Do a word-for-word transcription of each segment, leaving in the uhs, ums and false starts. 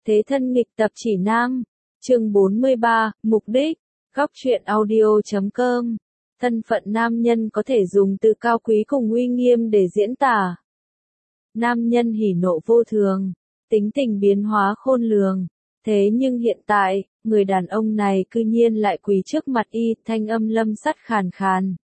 Thế thân nghịch tập chỉ nam, chương bốn mươi ba, mục đích, góc truyện audio chấm com. Thân phận nam nhân có thể dùng từ cao quý cùng uy nghiêm để diễn tả. Nam nhân hỉ nộ vô thường, tính tình biến hóa khôn lường. Thế nhưng hiện tại, người đàn ông này cư nhiên lại quỳ trước mặt y, thanh âm lâm sắt khàn khàn.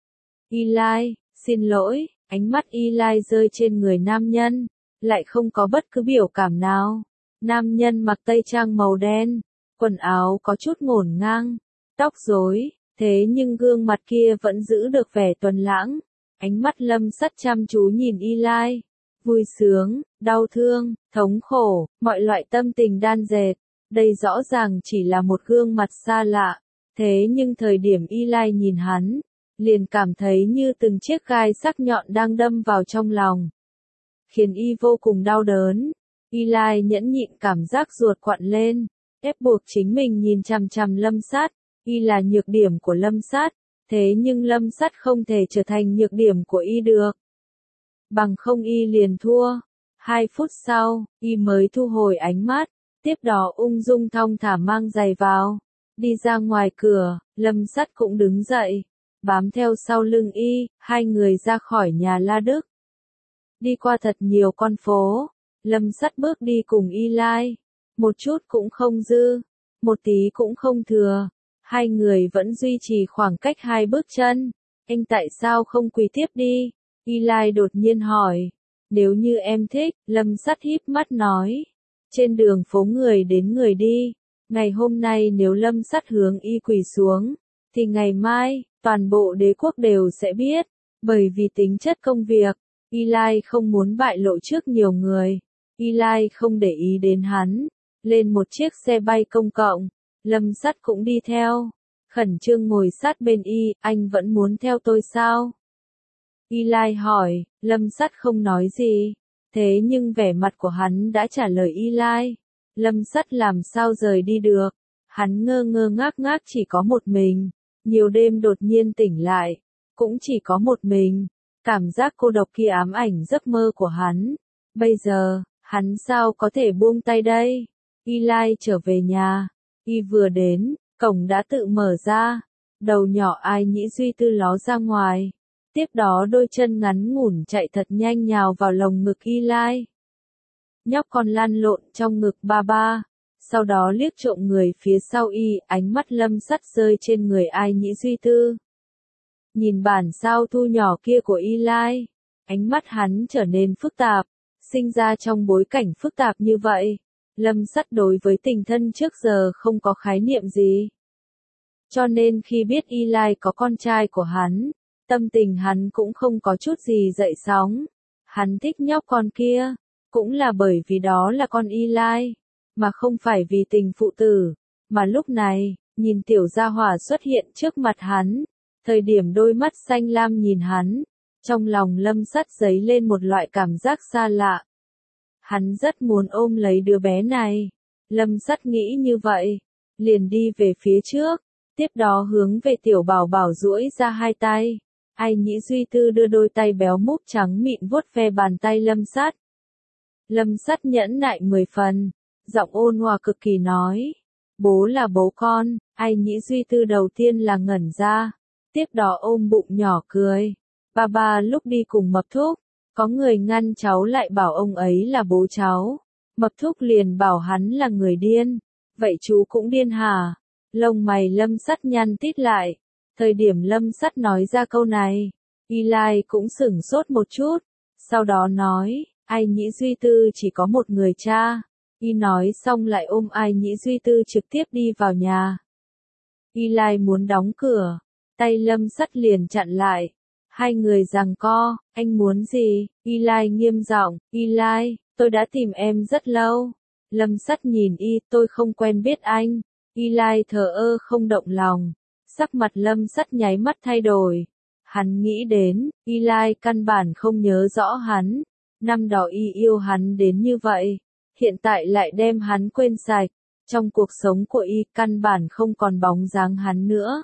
Eli, xin lỗi, ánh mắt Eli rơi trên người nam nhân, lại không có bất cứ biểu cảm nào. Nam nhân mặc tây trang màu đen, quần áo có chút ngổn ngang, tóc rối, thế nhưng gương mặt kia vẫn giữ được vẻ tuấn lãng. Ánh mắt lâm sắt chăm chú nhìn Eli, vui sướng, đau thương, thống khổ, mọi loại tâm tình đan dệt. Đây rõ ràng chỉ là một gương mặt xa lạ, thế nhưng thời điểm Eli nhìn hắn, liền cảm thấy như từng chiếc gai sắc nhọn đang đâm vào trong lòng, khiến y vô cùng đau đớn. Eli nhẫn nhịn cảm giác ruột quặn lên, ép buộc chính mình nhìn chằm chằm lâm sát. Y là nhược điểm của lâm sát, thế nhưng lâm sát không thể trở thành nhược điểm của y được. Bằng không y liền thua. Hai phút sau, y mới thu hồi ánh mắt, tiếp đó ung dung thong thả mang giày vào. Đi ra ngoài cửa, lâm sát cũng đứng dậy, bám theo sau lưng y, hai người ra khỏi nhà La Đức. Đi qua thật nhiều con phố, lâm sát bước đi cùng Eli, một chút cũng không dư, một tí cũng không thừa. Hai người vẫn duy trì khoảng cách hai bước chân. Anh tại sao không quỳ tiếp đi? Eli đột nhiên hỏi. Nếu như em thích, lâm sắt híp mắt nói. Trên đường phố người đến người đi. Ngày hôm nay nếu lâm sắt hướng y quỳ xuống, thì ngày mai, toàn bộ đế quốc đều sẽ biết. Bởi vì tính chất công việc, Eli không muốn bại lộ trước nhiều người. Eli không để ý đến hắn. Lên một chiếc xe bay công cộng. Lâm sắt cũng đi theo, khẩn trương ngồi sát bên y, anh vẫn muốn theo tôi sao? Eli hỏi, lâm sắt không nói gì, thế nhưng vẻ mặt của hắn đã trả lời Eli. Lâm sắt làm sao rời đi được, hắn ngơ ngơ ngác ngác chỉ có một mình, nhiều đêm đột nhiên tỉnh lại, cũng chỉ có một mình, cảm giác cô độc kia ám ảnh giấc mơ của hắn. Bây giờ, hắn sao có thể buông tay đây? Eli trở về nhà. Y vừa đến, cổng đã tự mở ra, đầu nhỏ Ai Nhĩ Duy Tư ló ra ngoài, tiếp đó đôi chân ngắn ngủn chạy thật nhanh nhào vào lồng ngực Eli. Nhóc con lăn lộn trong ngực ba ba, sau đó liếc trộm người phía sau y, ánh mắt lâm sắt rơi trên người Ai Nhĩ Duy Tư. Nhìn bản sao thu nhỏ kia của Eli, ánh mắt hắn trở nên phức tạp, sinh ra trong bối cảnh phức tạp như vậy. Lâm sắt đối với tình thân trước giờ không có khái niệm gì. Cho nên khi biết Eli có con trai của hắn, tâm tình hắn cũng không có chút gì dậy sóng. Hắn thích nhóc con kia, cũng là bởi vì đó là con Eli, mà không phải vì tình phụ tử. Mà lúc này, nhìn tiểu gia hỏa xuất hiện trước mặt hắn, thời điểm đôi mắt xanh lam nhìn hắn, trong lòng lâm sắt dấy lên một loại cảm giác xa lạ. Hắn rất muốn ôm lấy đứa bé này. Lâm sắt nghĩ như vậy, liền đi về phía trước, tiếp đó hướng về tiểu bảo bảo duỗi ra hai tay. Ai Nhĩ Duy Tư đưa đôi tay béo múp trắng mịn vuốt ve bàn tay lâm sắt. Lâm sắt nhẫn nại mười phần, giọng ôn hòa cực kỳ nói. Bố là bố con. Ai Nhĩ Duy Tư đầu tiên là ngẩn ra, tiếp đó ôm bụng nhỏ cười. Ba ba lúc đi cùng Mập Thúc, có người ngăn cháu lại bảo ông ấy là bố cháu. Mập Thúc liền bảo hắn là người điên. Vậy chú cũng điên hả? Lông mày lâm sắt nhăn tít lại. Thời điểm lâm sắt nói ra câu này, Eli cũng sửng sốt một chút. Sau đó nói, Ai Nhĩ Duy Tư chỉ có một người cha. Y nói xong lại ôm Ai Nhĩ Duy Tư trực tiếp đi vào nhà. Eli muốn đóng cửa, tay lâm sắt liền chặn lại. Hai người giằng co, anh muốn gì? Eli nghiêm giọng, Eli, tôi đã tìm em rất lâu. Lâm sắt nhìn y, tôi không quen biết anh. Eli thờ ơ không động lòng. Sắc mặt lâm sắt nháy mắt thay đổi. Hắn nghĩ đến, Eli căn bản không nhớ rõ hắn. Năm đó y yêu hắn đến như vậy, hiện tại lại đem hắn quên sạch. Trong cuộc sống của y căn bản không còn bóng dáng hắn nữa.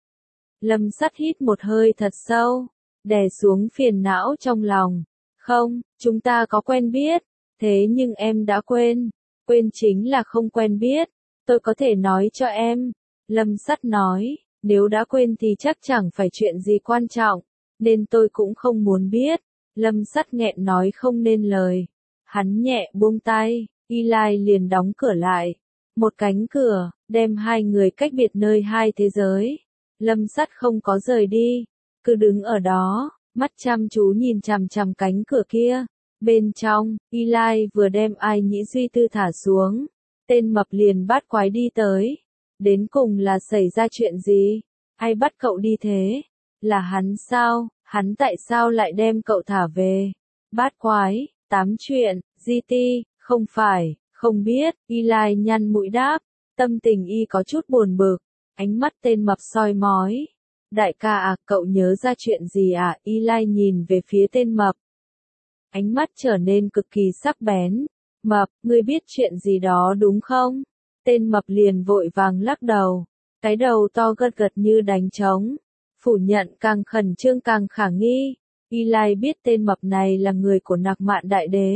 Lâm sắt hít một hơi thật sâu, đè xuống phiền não trong lòng. Không, chúng ta có quen biết, thế nhưng em đã quên. Quên chính là không quen biết, tôi có thể nói cho em. Lâm Sắt nói, nếu đã quên thì chắc chẳng phải chuyện gì quan trọng, nên tôi cũng không muốn biết. Lâm Sắt nghẹn nói không nên lời. Hắn nhẹ buông tay, Eli liền đóng cửa lại. Một cánh cửa, đem hai người cách biệt nơi hai thế giới. Lâm Sắt không có rời đi, cứ đứng ở đó, mắt chăm chú nhìn chằm chằm cánh cửa kia. Bên trong, Eli vừa đem Ai Nhĩ Duy Tư thả xuống, tên mập liền bắt quái đi tới. Đến cùng là xảy ra chuyện gì? Ai bắt cậu đi thế? Là hắn sao? Hắn tại sao lại đem cậu thả về? Bát quái, tám chuyện, giê tê, không phải, không biết. Eli nhăn mũi đáp, tâm tình y có chút buồn bực, ánh mắt tên mập soi mói. Đại ca à, cậu nhớ ra chuyện gì à? Eli nhìn về phía tên mập. Ánh mắt trở nên cực kỳ sắc bén. Mập, ngươi biết chuyện gì đó đúng không? Tên mập liền vội vàng lắc đầu. Cái đầu to gật gật như đánh trống. Phủ nhận càng khẩn trương càng khả nghi. Eli biết tên mập này là người của Nặc Mạn Đại Đế.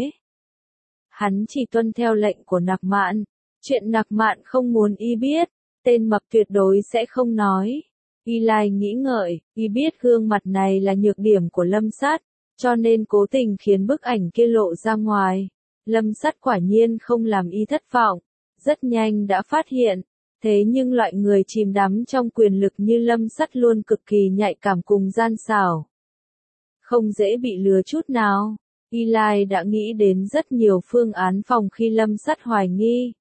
Hắn chỉ tuân theo lệnh của Nặc Mạn. Chuyện Nặc Mạn không muốn y biết, tên mập tuyệt đối sẽ không nói. Eli nghĩ ngợi, y biết gương mặt này là nhược điểm của Lâm Sắt, cho nên cố tình khiến bức ảnh kia lộ ra ngoài. Lâm Sắt quả nhiên không làm y thất vọng, rất nhanh đã phát hiện. Thế nhưng loại người chìm đắm trong quyền lực như Lâm Sắt luôn cực kỳ nhạy cảm cùng gian xảo. Không dễ bị lừa chút nào. Eli đã nghĩ đến rất nhiều phương án phòng khi Lâm Sắt hoài nghi.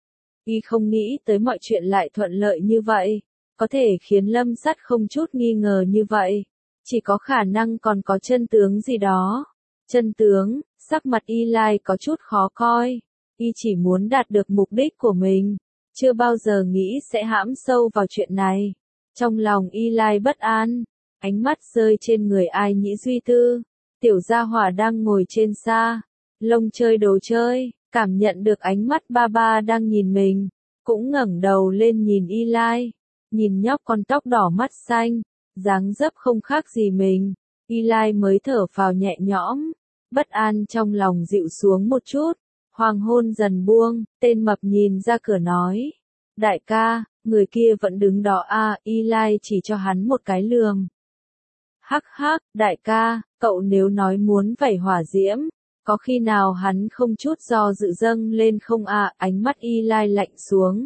Y không nghĩ tới mọi chuyện lại thuận lợi như vậy, có thể khiến Lâm Sắt không chút nghi ngờ như vậy. Chỉ có khả năng còn có chân tướng gì đó. Chân tướng, sắc mặt Eli có chút khó coi. Y chỉ muốn đạt được mục đích của mình. Chưa bao giờ nghĩ sẽ hãm sâu vào chuyện này. Trong lòng Eli bất an, ánh mắt rơi trên người Ai Nhĩ Duy Tư. Tiểu gia hỏa đang ngồi trên xa, lông chơi đồ chơi, cảm nhận được ánh mắt ba ba đang nhìn mình, cũng ngẩng đầu lên nhìn Eli. Nhìn nhóc con tóc đỏ mắt xanh, dáng dấp không khác gì mình. Eli mới thở phào nhẹ nhõm, bất an trong lòng dịu xuống một chút. Hoàng hôn dần buông, tên mập nhìn ra cửa nói. Đại ca, người kia vẫn đứng đó à, Eli chỉ cho hắn một cái lườm. Hắc hắc, đại ca, cậu nếu nói muốn vẩy hỏa diễm, có khi nào hắn không chút do dự dâng lên không à, ánh mắt Eli lạnh xuống.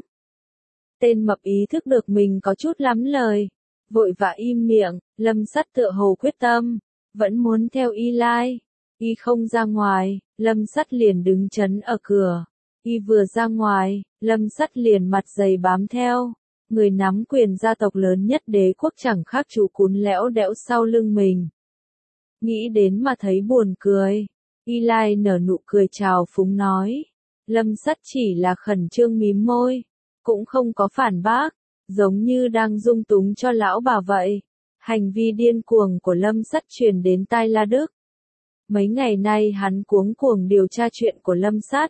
Tên mập ý thức được mình có chút lắm lời, vội vã im miệng. Lâm Sắt tựa hồ quyết tâm, vẫn muốn theo Eli. Y không ra ngoài, Lâm Sắt liền đứng chắn ở cửa. Y vừa ra ngoài, Lâm Sắt liền mặt dày bám theo. Người nắm quyền gia tộc lớn nhất đế quốc chẳng khác chủ cún lẽo đẽo sau lưng mình. Nghĩ đến mà thấy buồn cười. Eli nở nụ cười trào phúng nói. Lâm Sắt chỉ là khẩn trương mím môi, cũng không có phản bác, giống như đang dung túng cho lão bà vậy. Hành vi điên cuồng của Lâm Sắt truyền đến tai La Đức. Mấy ngày nay hắn cuống cuồng điều tra chuyện của Lâm Sắt.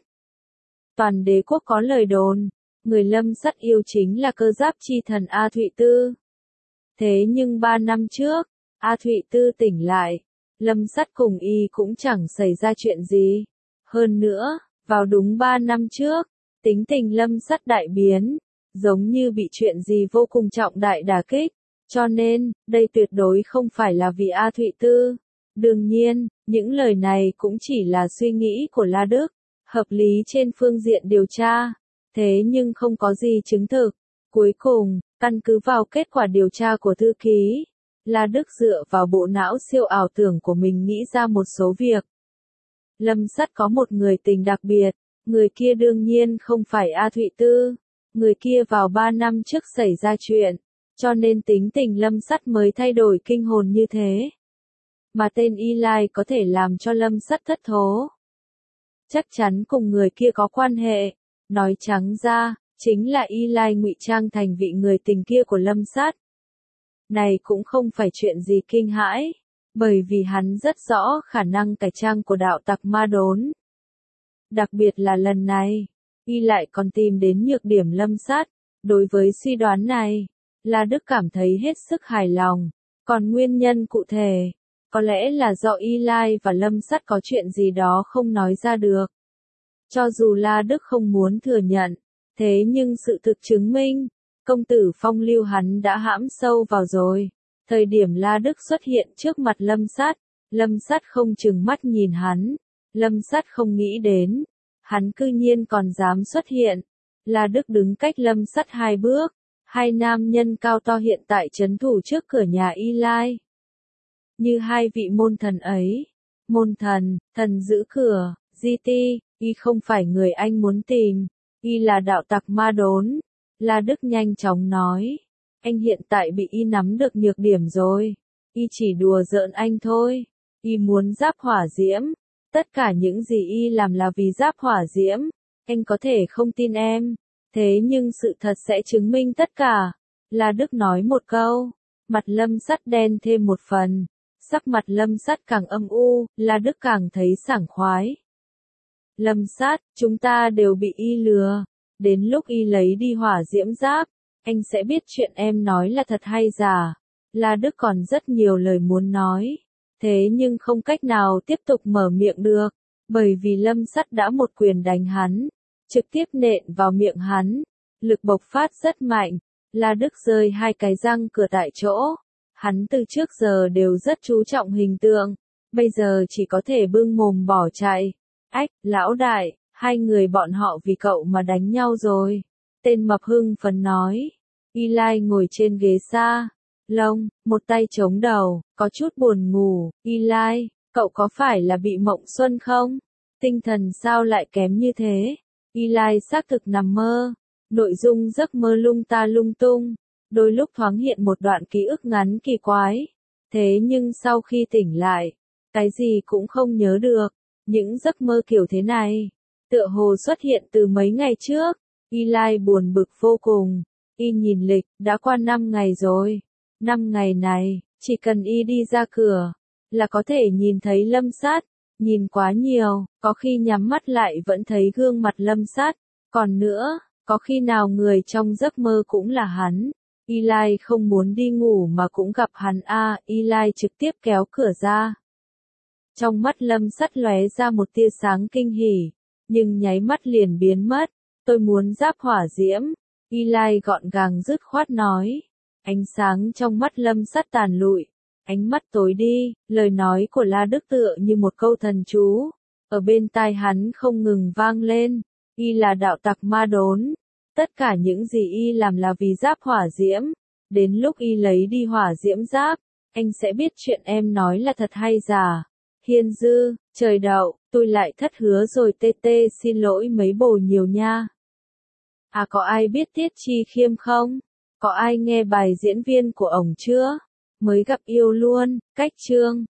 Toàn đế quốc có lời đồn, người Lâm Sắt yêu chính là cơ giáp chi thần A Thụy Tư. Thế nhưng ba năm trước, A Thụy Tư tỉnh lại, Lâm Sắt cùng y cũng chẳng xảy ra chuyện gì. Hơn nữa, vào đúng ba năm trước, tính tình Lâm Sắt đại biến, giống như bị chuyện gì vô cùng trọng đại đả kích, cho nên, đây tuyệt đối không phải là vì A Thụy Tư. Đương nhiên, những lời này cũng chỉ là suy nghĩ của La Đức, hợp lý trên phương diện điều tra, thế nhưng không có gì chứng thực. Cuối cùng, căn cứ vào kết quả điều tra của thư ký, La Đức dựa vào bộ não siêu ảo tưởng của mình nghĩ ra một số việc. Lâm Sắt có một người tình đặc biệt, người kia đương nhiên không phải A Thụy Tư, người kia vào ba năm trước xảy ra chuyện, cho nên tính tình Lâm Sắt mới thay đổi kinh hồn như thế. Mà tên Eli có thể làm cho Lâm Sắt thất thố. Chắc chắn cùng người kia có quan hệ, nói trắng ra, chính là Eli ngụy trang thành vị người tình kia của Lâm Sắt. Này cũng không phải chuyện gì kinh hãi, bởi vì hắn rất rõ khả năng cải trang của đạo tặc Ma Đốn. Đặc biệt là lần này, y lại còn tìm đến nhược điểm Lâm Sắt. Đối với suy đoán này, La Đức cảm thấy hết sức hài lòng, còn nguyên nhân cụ thể, có lẽ là do Eli và Lâm Sắt có chuyện gì đó không nói ra được. Cho dù La Đức không muốn thừa nhận, thế nhưng sự thực chứng minh, công tử phong lưu hắn đã hãm sâu vào rồi. Thời điểm La Đức xuất hiện trước mặt Lâm Sát, Lâm Sát không chừng mắt nhìn hắn, Lâm Sát không nghĩ đến, hắn cư nhiên còn dám xuất hiện. La Đức đứng cách Lâm Sát hai bước, hai nam nhân cao to hiện tại trấn thủ trước cửa nhà Y Lai. Như hai vị môn thần ấy, môn thần, thần giữ cửa, di ti, y không phải người anh muốn tìm, y là đạo tặc ma đốn. La Đức nhanh chóng nói, anh hiện tại bị y nắm được nhược điểm rồi, y chỉ đùa giỡn anh thôi, y muốn giáp hỏa diễm, tất cả những gì y làm là vì giáp hỏa diễm, anh có thể không tin em, thế nhưng sự thật sẽ chứng minh tất cả. La Đức nói một câu, mặt Lâm Sắt đen thêm một phần, sắc mặt Lâm Sắt càng âm u, La Đức càng thấy sảng khoái. Lâm Sát, chúng ta đều bị y lừa, đến lúc y lấy đi hỏa diễm giáp, anh sẽ biết chuyện em nói là thật hay giả. La Đức còn rất nhiều lời muốn nói, thế nhưng không cách nào tiếp tục mở miệng được, bởi vì Lâm Sắt đã một quyền đánh hắn, trực tiếp nện vào miệng hắn, lực bộc phát rất mạnh, La Đức rơi hai cái răng cửa tại chỗ. Hắn từ trước giờ đều rất chú trọng hình tượng, bây giờ chỉ có thể bưng mồm bỏ chạy. Ách, lão đại, hai người bọn họ vì cậu mà đánh nhau rồi. Tên mập hưng phấn nói. Y Lai ngồi trên ghế xa, lông, một tay chống đầu, có chút buồn ngủ. Y Lai, cậu có phải là bị mộng xuân không? Tinh thần sao lại kém như thế? Y Lai xác thực nằm mơ. Nội dung giấc mơ lung ta lung tung. Đôi lúc thoáng hiện một đoạn ký ức ngắn kỳ quái. Thế nhưng sau khi tỉnh lại, cái gì cũng không nhớ được. Những giấc mơ kiểu thế này, tựa hồ xuất hiện từ mấy ngày trước. Y Lai buồn bực vô cùng. Y nhìn lịch, đã qua năm ngày rồi. Năm ngày này, chỉ cần y đi ra cửa, là có thể nhìn thấy Lâm Sát. Nhìn quá nhiều, có khi nhắm mắt lại vẫn thấy gương mặt Lâm Sát. Còn nữa, có khi nào người trong giấc mơ cũng là hắn. Y Lai không muốn đi ngủ mà cũng gặp hắn a. À, Y Lai trực tiếp kéo cửa ra. Trong mắt Lâm Sắt lóe ra một tia sáng kinh hỉ, nhưng nháy mắt liền biến mất. Tôi muốn giáp hỏa diễm. Y Lai gọn gàng dứt khoát nói. Ánh sáng trong mắt Lâm Sắt tàn lụi, ánh mắt tối đi, lời nói của La Đức tựa như một câu thần chú, ở bên tai hắn không ngừng vang lên. Y là đạo tặc ma đốn. Tất cả những gì y làm là vì giáp hỏa diễm. Đến lúc y lấy đi hỏa diễm giáp, anh sẽ biết chuyện em nói là thật hay giả. Hiên Dư, trời đậu, tôi lại thất hứa rồi tê tê xin lỗi mấy bồ nhiều nha. À có ai biết Tiết Chi Khiêm không? Có ai nghe bài diễn viên của ổng chưa? Mới gặp yêu luôn, cách chương.